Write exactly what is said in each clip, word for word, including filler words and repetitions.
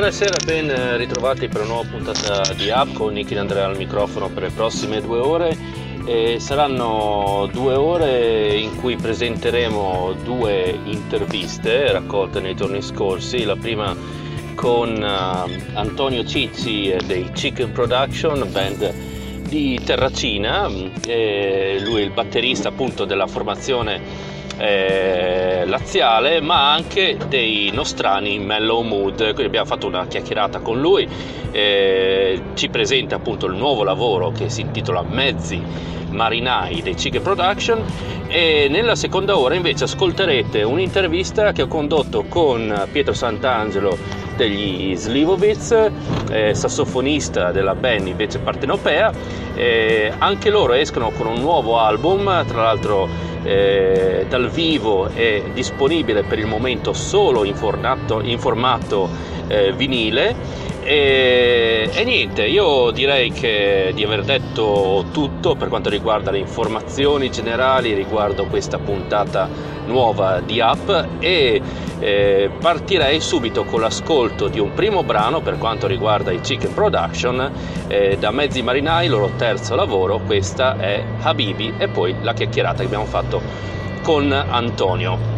Buonasera, ben ritrovati per una nuova puntata di Up con Nicky e Andrea al microfono per le prossime due ore. E saranno due ore in cui presenteremo due interviste raccolte nei giorni scorsi. La prima con uh, Antonio Cicci dei Chicken Production, band di Terracina. E lui è il batterista appunto della formazione Eh, laziale, ma anche dei nostrani Mellow Mood. Quindi abbiamo fatto una chiacchierata con lui, eh, ci presenta appunto il nuovo lavoro che si intitola Mezzi Marinai dei Chicken Production, e nella seconda ora invece ascolterete un'intervista che ho condotto con Pietro Sant'Angelo degli Slivovitz, eh, sassofonista della band invece partenopea. Eh, anche loro escono con un nuovo album, tra l'altro eh, dal vivo è disponibile per il momento solo in formato, in formato eh, vinile. E, e niente, io direi che di aver detto tutto per quanto riguarda le informazioni generali riguardo questa puntata nuova di Up, e eh, partirei subito con l'ascolto di un primo brano per quanto riguarda i Chicken Production, eh, da Mezzi Marinai, il loro terzo lavoro. Questa è Habibi, e poi la chiacchierata che abbiamo fatto con Antonio.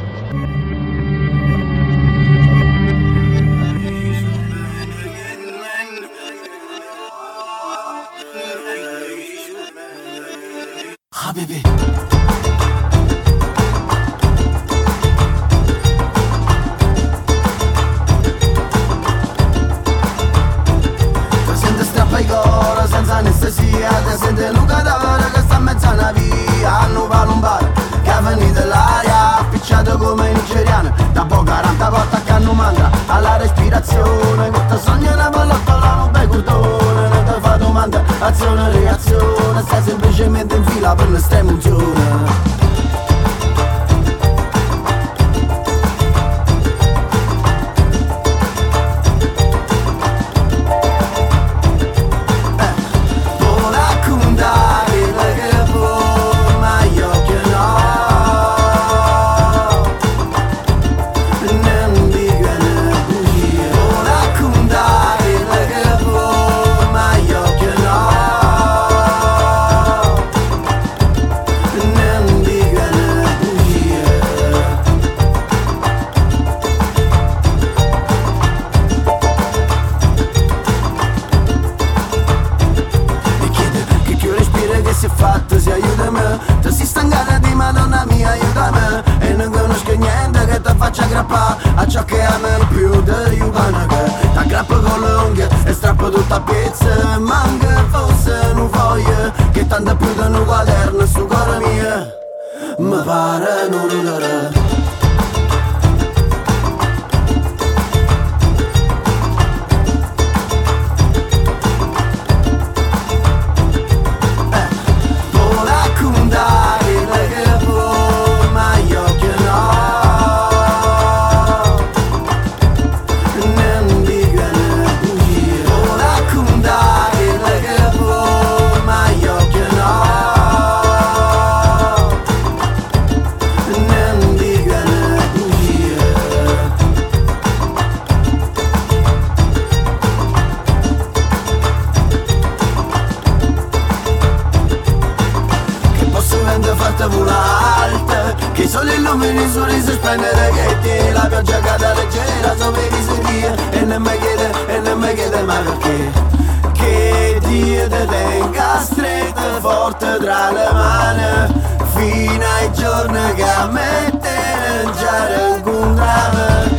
Habibi. Ti senti strappa il cuore senza anestesia, ti senti un cadavere che sta a mezzo a una via. Hanno palumbare che ha venito l'aria, appicciato come i nigeriani, da poco quaranta volte che hanno manca alla respirazione. Quanto sogno una pallottola, non bei cordone, non ti fa domanda, azione e reazione, stai semplicemente in fila per questa emozione. A ciò che ami più di Ugana, che t'aggrappa con le unghie e strappa tutta a pezzi. Manca forse un foglio che tanto più di un quaderno su cuore mio. Mi pare non ridere. Che solo illumini il sorriso splendere che ti, la pioggia cade leggera sopra i visi e non mi chiede, e non mi chiede mai perché. Che Dio ti tenga stretto forte tra le mani, fino ai giorni che a me te mangiare alcun grave.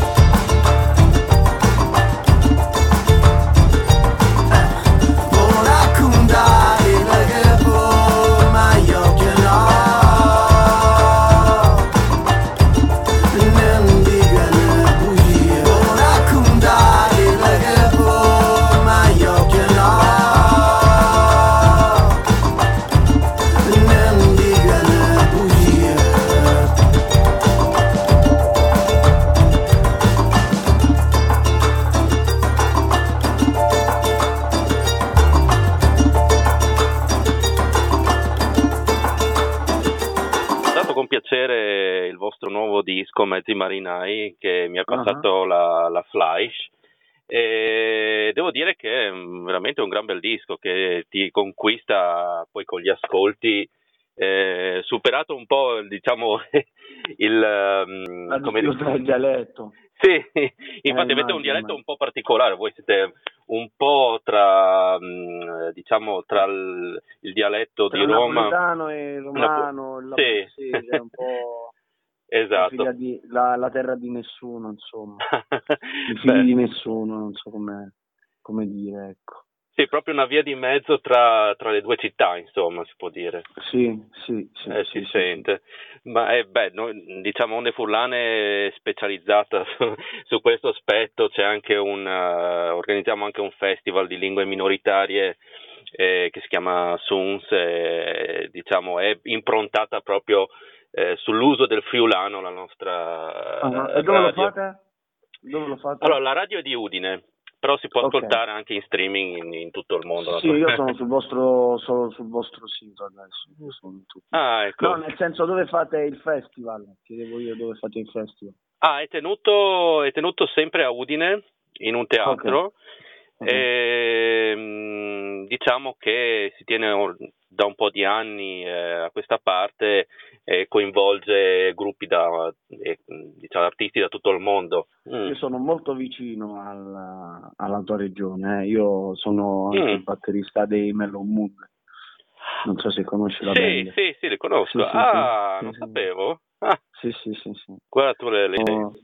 Mezzi Marinai, che mi ha passato uh-huh. la, la flash, E devo dire che è veramente un gran bel disco che ti conquista poi con gli ascolti, eh, superato un po', diciamo, il um, La come difficoltà del dialetto. Sì, Eh, infatti avete immagino, un dialetto immagino. un po' particolare, voi siete un po' tra, mh, diciamo, tra il, il dialetto Tra di il Roma. napoletano e il romano, il Sì. labruzzese, è un po' la, Esatto. figlia di, la, la terra di nessuno, insomma. I figli Beh, di nessuno, non so come, come dire, ecco. sì, proprio una via di mezzo tra, tra le due città, insomma, si può dire. Sì, sì, sì. Eh, sì, si sì, sente, ma è beh, noi, diciamo Onde Furlane è specializzata su, su questo aspetto, c'è anche un, uh, organizziamo anche un festival di lingue minoritarie eh, che si chiama Suns, eh, diciamo è improntata proprio eh, sull'uso del friulano la nostra sì. Uh-huh. uh, E dove lo radio. fate? Dove lo fate? Allora, la radio è di Udine, però si può Ok. ascoltare anche in streaming in, in tutto il mondo. Sì, io sono sul vostro, solo sul vostro sito adesso. Io sono in tutto. Ah, ecco. No, nel senso, dove fate il festival? Chiedevo io dove fate il festival. Ah, è tenuto, è tenuto sempre a Udine, in un teatro. Ok. Okay. E, mh, diciamo che si tiene or- da un po' di anni eh, a questa parte e coinvolge gruppi da eh, diciamo, artisti da tutto il mondo. Mm. Io sono molto vicino alla, alla tua regione, eh. Io sono anche Mm. il batterista dei Mellow Mood, non so se conosci la Sì, band. sì, sì, le conosco. Sì, sì, Ah, sì. non Sì, sapevo. Ah, sì, sì, sì, sì. guarda tu le, le idee. Oh.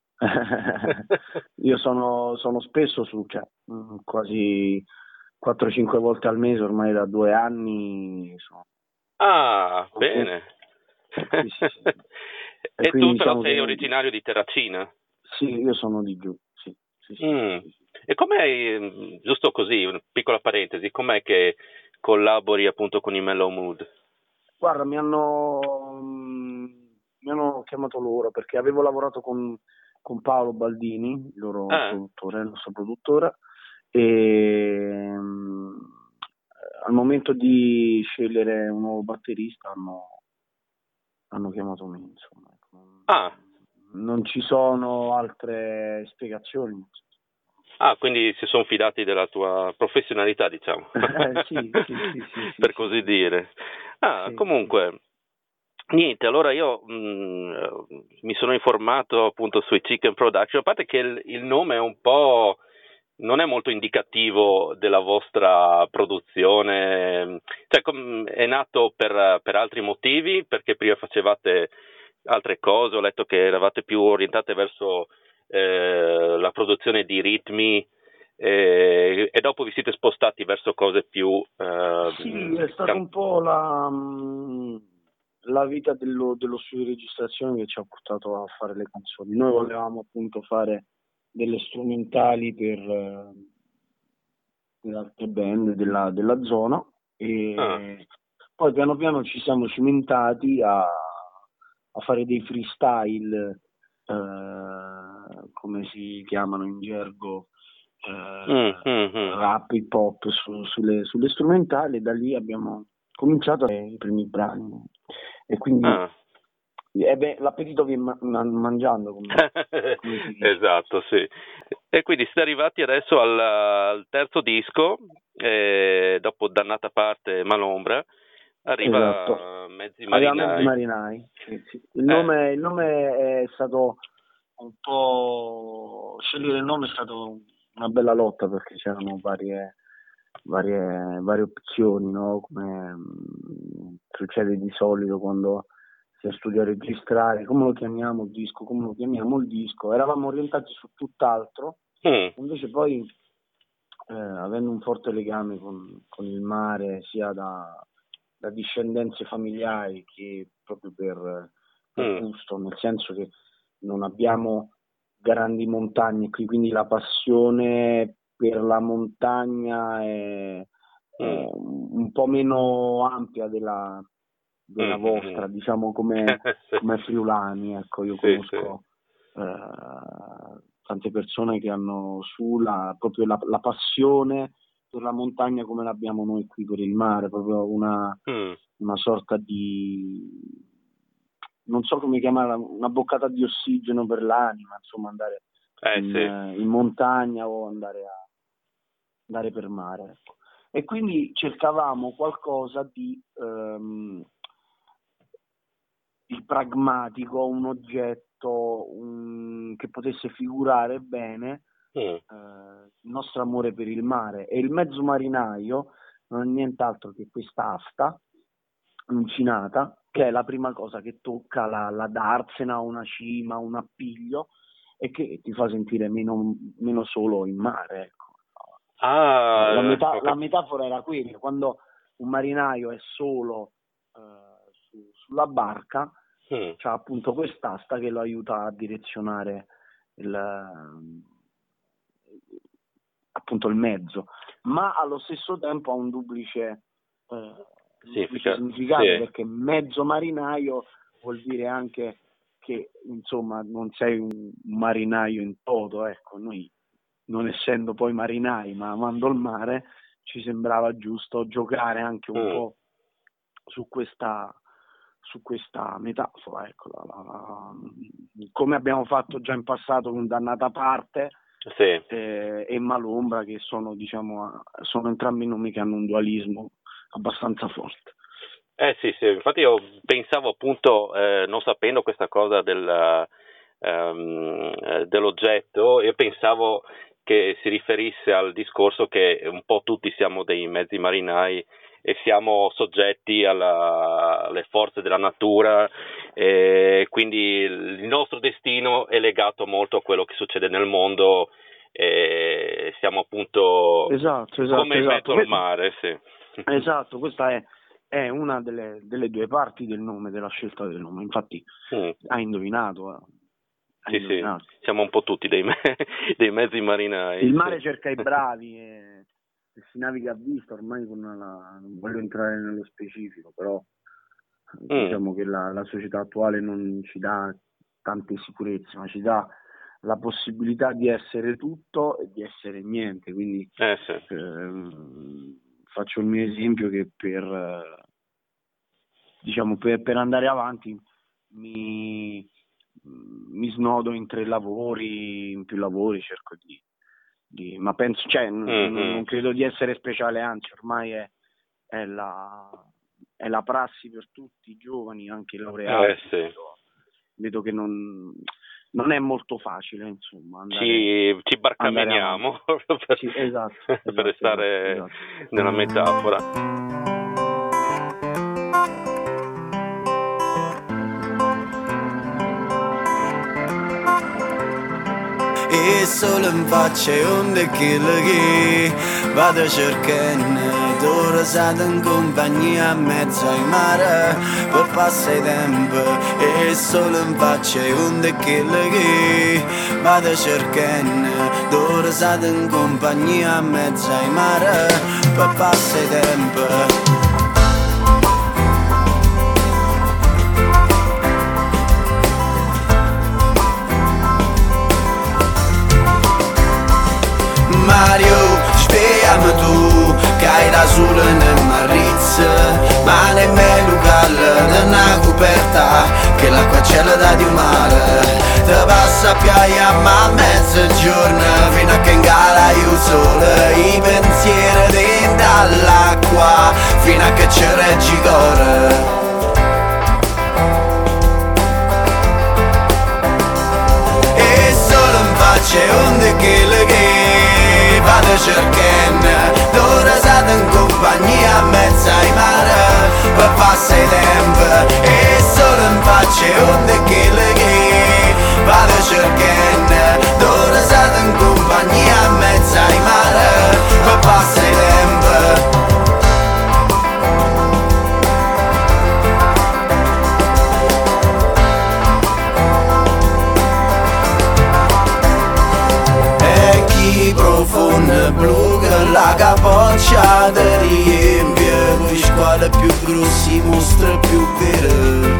Io sono, sono spesso su, cioè, mh, quasi quattro cinque volte al mese ormai da due anni. Sono... Ah, bene. Sì, sì, sì. E, E tu quindi però diciamo sei che originario di Terracina? sì, io sono di giù, sì, sì, sì, Mm. sì, sì. E com'è, giusto così, una piccola parentesi, com'è che collabori appunto con i Mellow Mood? Guarda, mi hanno, mi hanno chiamato loro perché avevo lavorato con, con Paolo Baldini, il loro Ah, produttore, il nostro produttore, e um, al momento di scegliere un nuovo batterista hanno, hanno chiamato me, insomma. ah, Non ci sono altre spiegazioni. ah, quindi si sono fidati della tua professionalità, diciamo, Eh, sì, sì, sì, sì, sì, per sì, così sì. dire. Ah, Sì, comunque, niente, allora io mh, mi sono informato appunto sui Chicken Production, a parte che il, il nome è un po', non è molto indicativo della vostra produzione, cioè com- è nato per, per altri motivi, perché prima facevate altre cose, ho letto che eravate più orientate verso eh, la produzione di ritmi eh, e dopo vi siete spostati verso cose più... Eh, Sì, è stata can- un po' la, mh, la vita dello, dello studio di registrazione che ci ha portato a fare le canzoni. Noi volevamo appunto fare delle strumentali per, eh, per altre band della, della zona e ah, poi piano piano ci siamo cimentati a, a fare dei freestyle, eh, come si chiamano in gergo, eh, mm, mm, mm. rap, hip hop su- sulle, sulle strumentali, e da lì abbiamo cominciato a fare i primi brani e quindi Ah. eh beh, l'appetito viene ma- mangiando, come, come si dice. Esatto, sì. E quindi siete arrivati adesso al, al terzo disco, eh, dopo Dannata parte Malombra, arriva Esatto. Mezzi Aveva mezzi Marinai. marinai. Sì, sì. Il, Eh. nome, il nome è stato un po'... scegliere il nome è stato una bella lotta perché c'erano varie, varie, varie opzioni, no? Come mh, succede di solito quando si studia a registrare, come lo chiamiamo il disco, come lo chiamiamo il disco. Eravamo orientati su tutt'altro, Mm. invece poi eh, avendo un forte legame con, con il mare, sia da, da discendenze familiari che proprio per, per Mm. gusto, nel senso che non abbiamo grandi montagne qui, quindi la passione per la montagna è, è un po' meno ampia della, della Mm. vostra, Mm. diciamo come, Sì. come friulani, ecco, io Sì, conosco eh, tante persone che hanno su la, proprio la, la passione per la montagna come l'abbiamo noi qui per il mare, proprio una, Mm. una sorta di, non so come chiamarla, una boccata di ossigeno per l'anima, insomma andare eh, in, sì. in montagna o andare, a, andare per mare, ecco. E quindi cercavamo qualcosa di, um, di pragmatico, un oggetto un, che potesse figurare bene Mm. eh, il nostro amore per il mare. E il mezzo marinaio non è nient'altro che questa asta uncinata, che è la prima cosa che tocca la, la darsena, una cima, un appiglio, e che ti fa sentire meno, meno solo in mare, ecco. Ah, La, meta- ok. la metafora era quella: quando un marinaio è solo eh, su, sulla barca, Mm. c'ha appunto quest'asta che lo aiuta a direzionare il, appunto il mezzo, ma allo stesso tempo ha un duplice, eh, duplice Significa- significato, sì. perché mezzo marinaio vuol dire anche che insomma non sei un marinaio in toto, ecco. Noi, non essendo poi marinai ma amando il mare, ci sembrava giusto giocare anche un Mm. po' su questa su questa metafora, ecco, la, la, la, come abbiamo fatto già in passato con Dannata Parte Sì. eh, e Malombra, che sono, diciamo, sono entrambi nomi che hanno un dualismo abbastanza forte. Eh sì, sì, infatti io pensavo appunto, eh, non sapendo questa cosa del, ehm, dell'oggetto, io pensavo che si riferisse al discorso che un po' tutti siamo dei mezzi marinai e siamo soggetti alla, alle forze della natura, e quindi il nostro destino è legato molto a quello che succede nel mondo, e siamo appunto Esatto, esatto, come in esatto. mezzo al mare, sì. Esatto, questa è, è una delle, delle due parti del nome, della scelta del nome. Infatti Mm. hai indovinato. eh. Hai Sì, sì, indovinato. siamo un po' tutti dei, me- dei mezzi marinai. Il mare sì. cerca i bravi e, e si naviga a vista, ormai con la, non voglio entrare nello specifico, però Mm. diciamo che la, la società attuale non ci dà tante sicurezze, ma ci dà la possibilità di essere tutto e di essere niente. Quindi Eh sì. ehm, faccio il mio esempio, che per eh, diciamo per, per andare avanti mi, mi snodo in tre lavori, in più lavori cerco di, di ma penso, cioè n- Mm-hmm. non credo di essere speciale, anzi ormai è, è la è la prassi per tutti i giovani, anche i laureati. Eh sì. vedo, vedo che non non è molto facile, insomma, andare, Ci, ci andare barcameniamo avanti. per, Sì, esatto, per esatto, restare esatto, esatto. nella metafora. E solo in faccia onde quello che vado cercando, d'ora state in compagnia a mezzo ai mare per passare tempo. E solo in faccia onde quello che vado cercando, d'ora state in compagnia a mezzo ai mare per passare tempo. Mario, spiegami tu, che hai da solo nel marizza, ma nemmeno calda, una coperta, che l'acqua c'è la dà di mare. Te passa a piaia ma a mezzogiorno, fino a che in gara io sole, i pensieri dentro all'acqua, fino a che ci reggi cuore. E solo in faccia onde che le che vado cercando, d'ora state in compagnia a mezzo ai mare per passare tempo. E solo in faccia onde che le che vado cercando, d'ora state in compagnia a mezzo ai mare per passare tempo. Profonda blu che la capoccia ti riempie, con squadre più grossi, mostre più vere,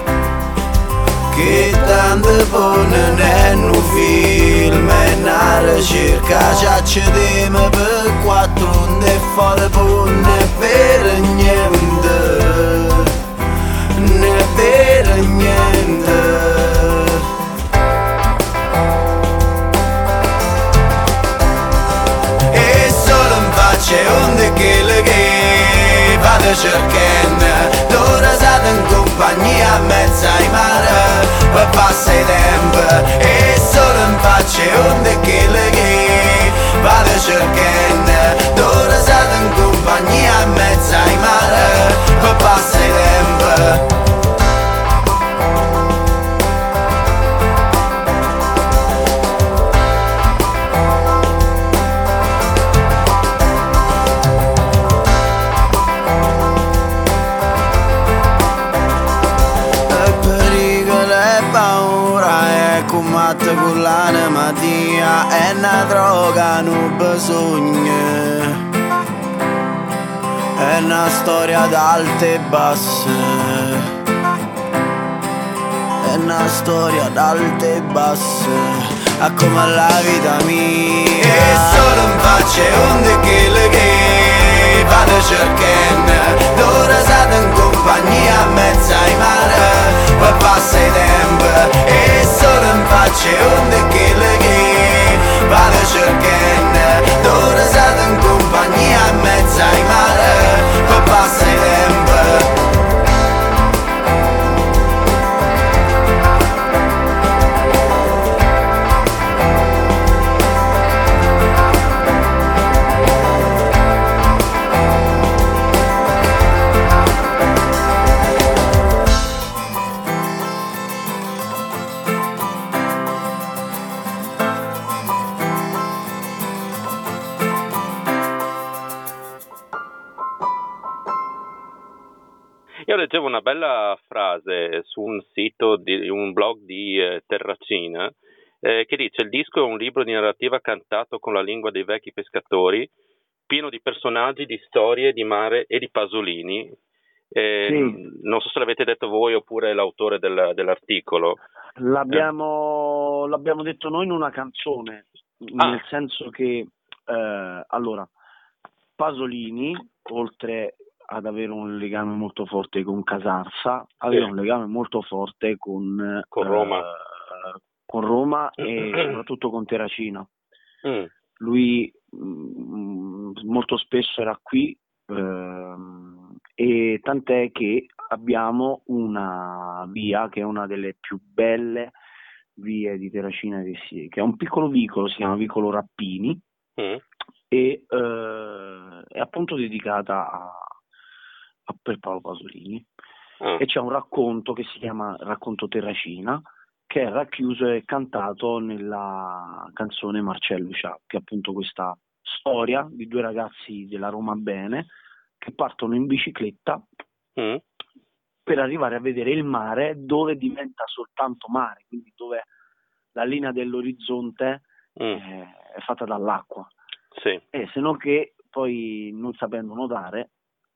che tante pone nel film e una ricerca ci accediamo per quattro onde fuori ponne per niente, ne per niente. cercando, d'ora siamo in compagnia a mezzo ai mare, per passare tempo e solo in faccia onde che le che vado cercando, d'ora siamo in compagnia a mezzo ai mare, per passare tempo. Con l'anima tia è una droga, non bisogna, è una storia d'alte e basse, è una storia d'alte e basse, a come la vita mia. E solo in faccia onde che le che vado cercando, d'ora siamo in compagnia a mezzo ai mare, poi passa il tempo e solo in faccia onde che le che vado cercando, d'ora siamo in compagnia a mezzo ai mare, poi passa il tempo. Io leggevo una bella frase su un sito di un blog di eh, Terracina eh, che dice: il disco è un libro di narrativa cantato con la lingua dei vecchi pescatori, pieno di personaggi, di storie, di mare e di Pasolini. Eh, Sì. Non so se l'avete detto voi oppure l'autore del, dell'articolo. L'abbiamo, eh. l'abbiamo detto noi in una canzone, ah. nel senso che eh, allora Pasolini, oltre ad avere un legame molto forte con Casarsa, aveva sì. un legame molto forte con, con Roma, eh, con Roma e soprattutto con Terracina. Mm. Lui mh, molto spesso era qui eh, e tant'è che abbiamo una via che è una delle più belle vie di Terracina che, si, che è un piccolo vicolo, si chiama Vicolo Rappini, mm. e eh, è appunto dedicata a a per Paolo Pasolini, ah. e c'è un racconto che si chiama Racconto Terracina, che è racchiuso e cantato nella canzone Marcello Cià, che è appunto questa storia di due ragazzi della Roma Bene che partono in bicicletta mm. per arrivare a vedere il mare, dove diventa soltanto mare, quindi dove la linea dell'orizzonte mm. è, è fatta dall'acqua. Sì. E se non che poi, non sapendo nuotare,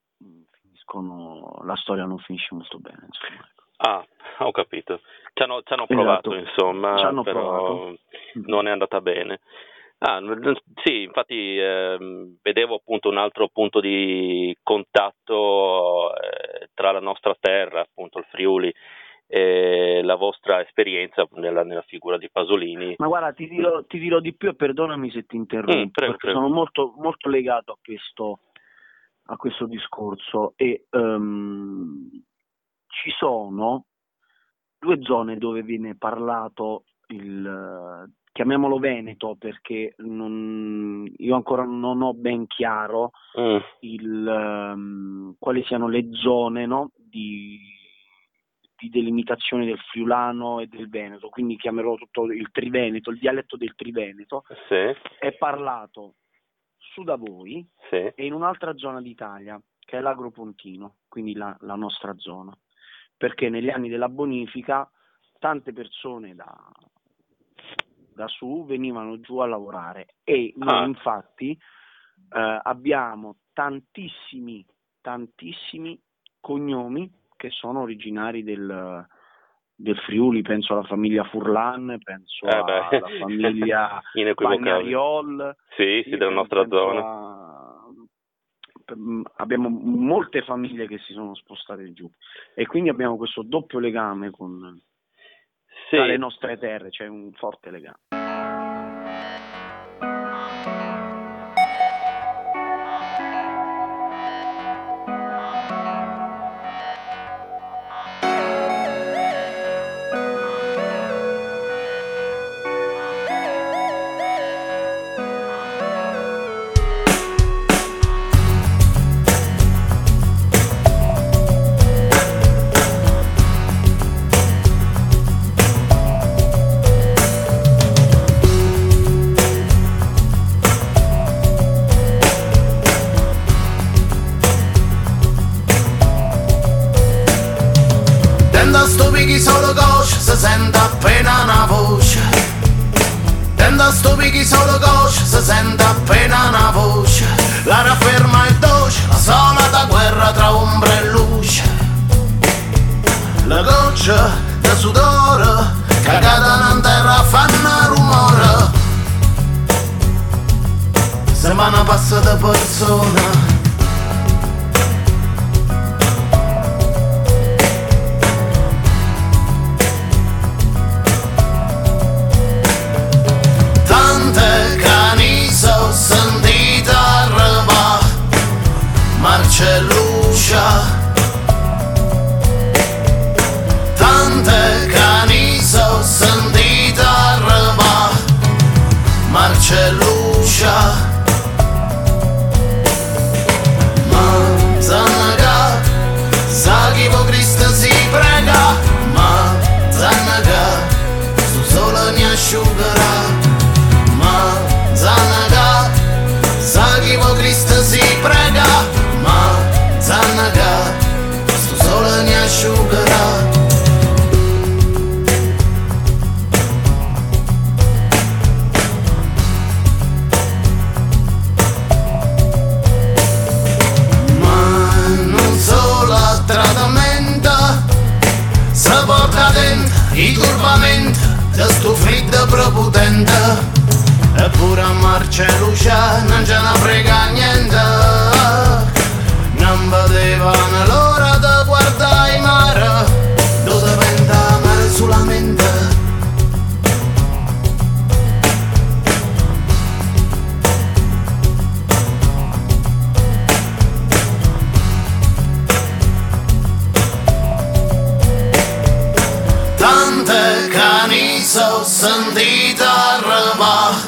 la storia non finisce molto bene, insomma. Ah, ho capito. Ci hanno, ci hanno provato, esatto. insomma, ci hanno però provato. non è andata bene. Ah, sì, infatti eh, vedevo appunto un altro punto di contatto eh, tra la nostra terra, appunto il Friuli, e la vostra esperienza nella, nella figura di Pasolini. Ma guarda, ti dirò, ti dirò di più e perdonami se ti interrompo, mm, prego, perché prego. sono molto, molto legato a questo a questo discorso e um, ci sono due zone dove viene parlato il, chiamiamolo Veneto, perché non, io ancora non ho ben chiaro mm. il, um, quali siano le zone, no, di, di delimitazione del friulano e del Veneto, quindi chiamerò tutto il Triveneto, il dialetto del Triveneto. Sì. È parlato su da voi, sì. e in un'altra zona d'Italia che è l'Agropontino, quindi la, la nostra zona, perché negli anni della bonifica tante persone da, da su venivano giù a lavorare e noi ah. infatti eh, abbiamo tantissimi tantissimi cognomi che sono originari del, del Friuli, penso alla famiglia Furlan, penso eh alla famiglia Bagnariol, sì, sì, della nostra zona. A, abbiamo molte famiglie che si sono spostate giù e quindi abbiamo questo doppio legame con sì. le nostre terre, c'è un forte legame. sto picchi solo coscia, si sente appena una voce. Tenta sto picchi solo coscia, si sente appena una voce. La rafferma e dolce, la solita guerra tra ombra e luce. La goccia di sudore, cagata in terra fanno rumore. Sembra una passata persona. Marcelluccia, tante cani so sentita arriva. Marcelluccia, ma zannaga, sa chi po' Cristo si prega, ma zannaga, sto solo ne asciugherà. Ma zannaga, sa chi po' Cristo si prega, ma zannaga, sto sole ne asciugherà. Ma non solo a trattamento, si porta dentro i turbamenti di sto freddo prepotente. Eppure a Marcelluccia non ce ne frega niente. Non vedevano l'ora di guardare il mare, dove venta mare sulla mente. Tante cani so sentita arriva.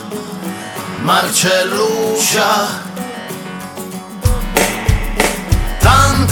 Marcelluccia, tante